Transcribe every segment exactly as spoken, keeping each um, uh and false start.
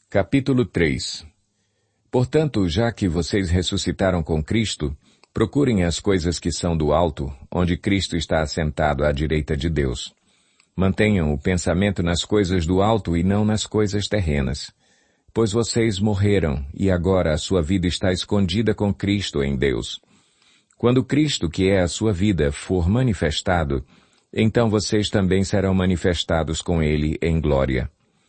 Capítulo três. Portanto, já que vocês ressuscitaram com Cristo, procurem as coisas que são do alto, onde Cristo está assentado à direita de Deus. Mantenham o pensamento nas coisas do alto e não nas coisas terrenas. Pois vocês morreram, e agora a sua vida está escondida com Cristo em Deus. Quando Cristo, que é a sua vida, for manifestado, então vocês também serão manifestados com Ele em glória.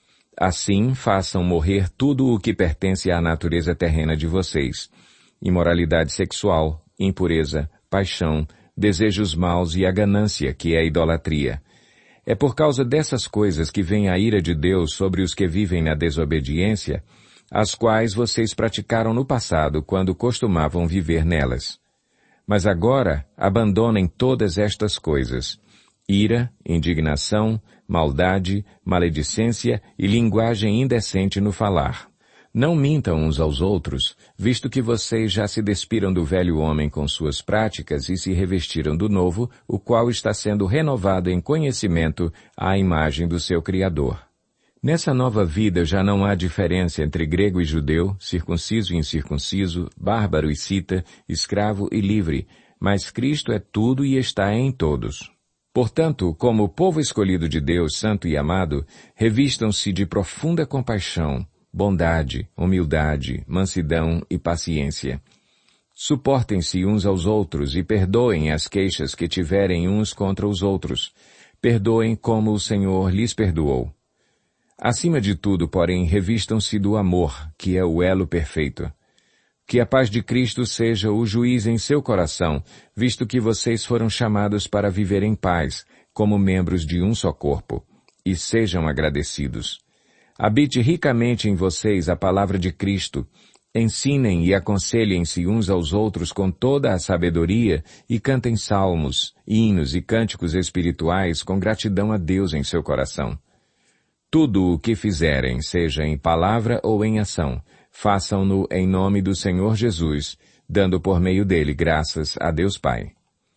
Assim, façam morrer tudo o que pertence à natureza terrena de vocês: imoralidade sexual, impureza, paixão, desejos maus e a ganância, que é a idolatria. É por causa dessas coisas que vem a ira de Deus sobre os que vivem na desobediência, as quais vocês praticaram no passado quando costumavam viver nelas. Mas agora abandonem todas estas coisas: ira, indignação, maldade, maledicência e linguagem indecente no falar. Não mintam uns aos outros, visto que vocês já se despiram do velho homem com suas práticas e se revestiram do novo, o qual está sendo renovado em conhecimento à imagem do seu Criador. Nessa nova vida já não há diferença entre grego e judeu, circunciso e incircunciso, bárbaro e cita, escravo e livre, mas Cristo é tudo e está em todos. Portanto, como povo escolhido de Deus, santo e amado, revistam-se de profunda compaixão, bondade, humildade, mansidão e paciência. Suportem-se uns aos outros e perdoem as queixas que tiverem uns contra os outros. Perdoem como o Senhor lhes perdoou. Acima de tudo, porém, revistam-se do amor, que é o elo perfeito. Que a paz de Cristo seja o juiz em seu coração, visto que vocês foram chamados para viver em paz, como membros de um só corpo. E sejam agradecidos. Habite ricamente em vocês a palavra de Cristo. Ensinem e aconselhem-se uns aos outros com toda a sabedoria e cantem salmos, hinos e cânticos espirituais com gratidão a Deus em seu coração. Tudo o que fizerem, seja em palavra ou em ação, façam-no em nome do Senhor Jesus, dando por meio dele graças a Deus Pai.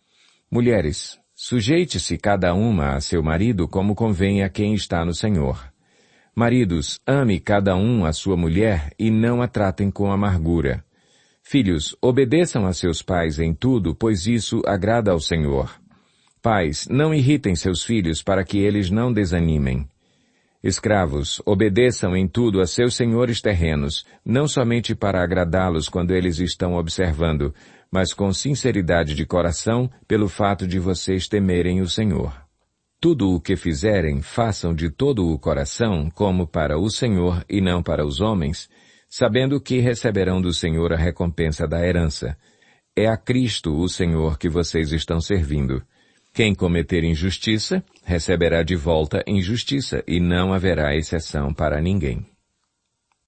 Mulheres, sujeite-se cada uma a seu marido como convém a quem está no Senhor. Maridos, ame cada um a sua mulher e não a tratem com amargura. Filhos, obedeçam a seus pais em tudo, pois isso agrada ao Senhor. Pais, não irritem seus filhos para que eles não desanimem. Escravos, obedeçam em tudo a seus senhores terrenos, não somente para agradá-los quando eles estão observando, mas com sinceridade de coração, pelo fato de vocês temerem o Senhor. Tudo o que fizerem, façam de todo o coração, como para o Senhor e não para os homens, sabendo que receberão do Senhor a recompensa da herança. É a Cristo, o Senhor, que vocês estão servindo. Quem cometer injustiça, receberá de volta injustiça, e não haverá exceção para ninguém.